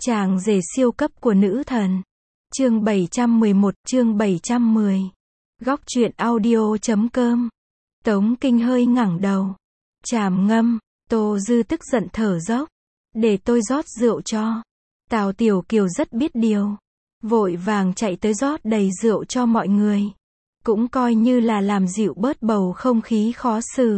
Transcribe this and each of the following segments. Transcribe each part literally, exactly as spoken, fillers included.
Chàng rể siêu cấp của nữ thần. Chương bảy trăm mười một, chương bảy trăm mười. Góc truyện audio chấm com. Tống Kinh hơi ngẩng đầu. Tràm ngâm, Tô Dư tức giận thở dốc. Để tôi rót rượu cho. Tào Tiểu Kiều rất biết điều. Vội vàng chạy tới rót đầy rượu cho mọi người. Cũng coi như là làm dịu bớt bầu không khí khó xử.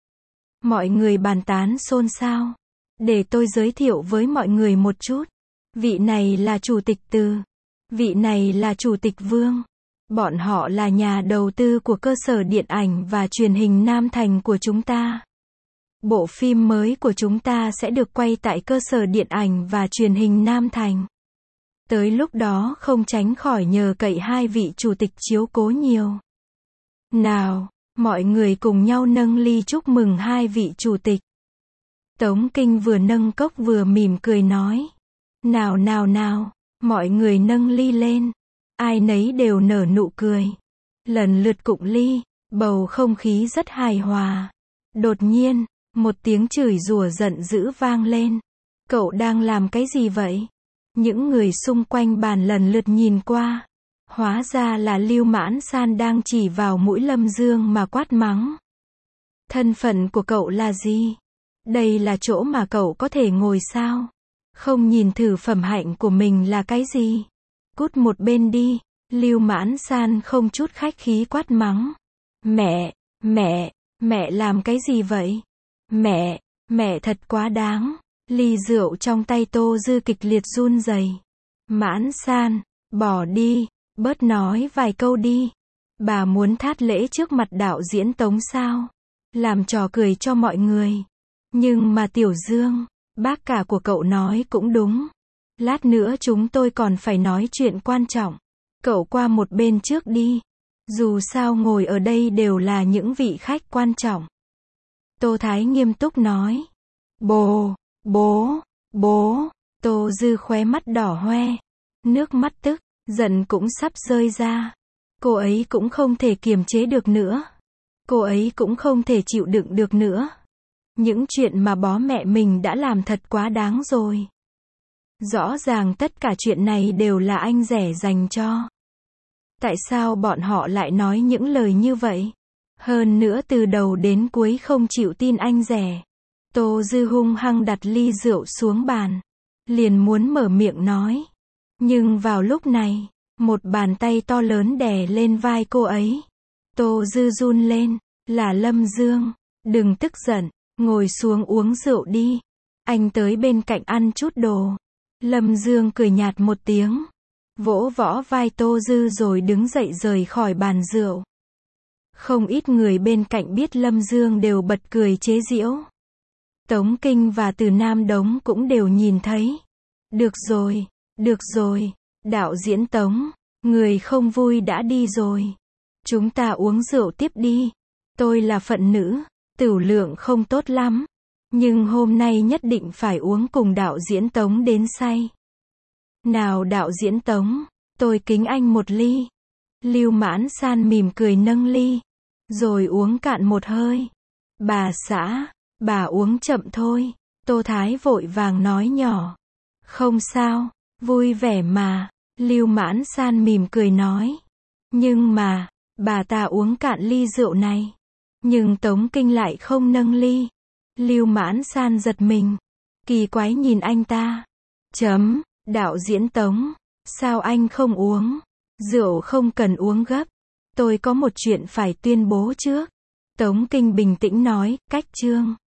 Mọi người bàn tán xôn xao. Để tôi giới thiệu với mọi người một chút. Vị này là Chủ tịch Từ. Vị này là Chủ tịch Vương. Bọn họ là nhà đầu tư của cơ sở điện ảnh và truyền hình Nam Thành của chúng ta. Bộ phim mới của chúng ta sẽ được quay tại cơ sở điện ảnh và truyền hình Nam Thành. Tới lúc đó không tránh khỏi nhờ cậy hai vị chủ tịch chiếu cố nhiều. Nào, mọi người cùng nhau nâng ly chúc mừng hai vị chủ tịch. Tống Kinh vừa nâng cốc vừa mỉm cười nói. Nào nào nào, mọi người nâng ly lên. Ai nấy đều nở nụ cười. Lần lượt cụng ly, bầu không khí rất hài hòa. Đột nhiên, một tiếng chửi rủa giận dữ vang lên. Cậu đang làm cái gì vậy? Những người xung quanh bàn lần lượt nhìn qua. Hóa ra là Lưu Mãn San đang chỉ vào mũi Lâm Dương mà quát mắng. Thân phận của cậu là gì? Đây là chỗ mà cậu có thể ngồi sao? Không nhìn thử phẩm hạnh của mình là cái gì? Cút một bên đi. Lưu Mãn San không chút khách khí quát mắng. Mẹ, mẹ, mẹ làm cái gì vậy? Mẹ, mẹ thật quá đáng. Ly rượu trong tay Tô Dư kịch liệt run rẩy. Mãn San, bỏ đi, bớt nói vài câu đi. Bà muốn thát lễ trước mặt đạo diễn Tống sao? Làm trò cười cho mọi người. Nhưng mà Tiểu Dương, bác cả của cậu nói cũng đúng. Lát nữa chúng tôi còn phải nói chuyện quan trọng. Cậu qua một bên trước đi. Dù sao ngồi ở đây đều là những vị khách quan trọng. Tô Thái nghiêm túc nói. Bố, bố, bố. Tô Dư khóe mắt đỏ hoe. Nước mắt tức, giận cũng sắp rơi ra. Cô ấy cũng không thể kiềm chế được nữa. Cô ấy cũng không thể chịu đựng được nữa. Những chuyện mà bố mẹ mình đã làm thật quá đáng rồi. Rõ ràng tất cả chuyện này đều là anh rể dành cho. Tại sao bọn họ lại nói những lời như vậy? Hơn nữa từ đầu đến cuối không chịu tin anh rể. Tô Dư hung hăng đặt ly rượu xuống bàn. Liền muốn mở miệng nói. Nhưng vào lúc này, một bàn tay to lớn đè lên vai cô ấy. Tô Dư run lên. Là Lâm Dương. Đừng tức giận, ngồi xuống uống rượu đi. Anh tới bên cạnh ăn chút đồ. Lâm Dương cười nhạt một tiếng. Vỗ võ vai Tô Dư rồi đứng dậy rời khỏi bàn rượu. Không ít người bên cạnh biết Lâm Dương đều bật cười chế giễu. Tống Kinh và Từ Nam Đống cũng đều nhìn thấy. Được rồi, được rồi, đạo diễn Tống, người không vui đã đi rồi. Chúng ta uống rượu tiếp đi. Tôi là phận nữ, tửu lượng không tốt lắm. Nhưng hôm nay nhất định phải uống cùng đạo diễn Tống đến say. Nào đạo diễn Tống, tôi kính anh một ly. Lưu Mãn San mỉm cười nâng ly. Rồi uống cạn một hơi. Bà xã, bà uống chậm thôi. Tô Thái vội vàng nói nhỏ. Không sao, vui vẻ mà. Lưu Mãn San mỉm cười nói. Nhưng mà, bà ta uống cạn ly rượu này. Nhưng Tống Kinh lại không nâng ly. Lưu Mãn San giật mình. Kỳ quái nhìn anh ta. Chấm, đạo diễn Tống. Sao anh không uống? Rượu không cần uống gấp. Tôi có một chuyện phải tuyên bố trước. Tống Kinh bình tĩnh nói, cách chương.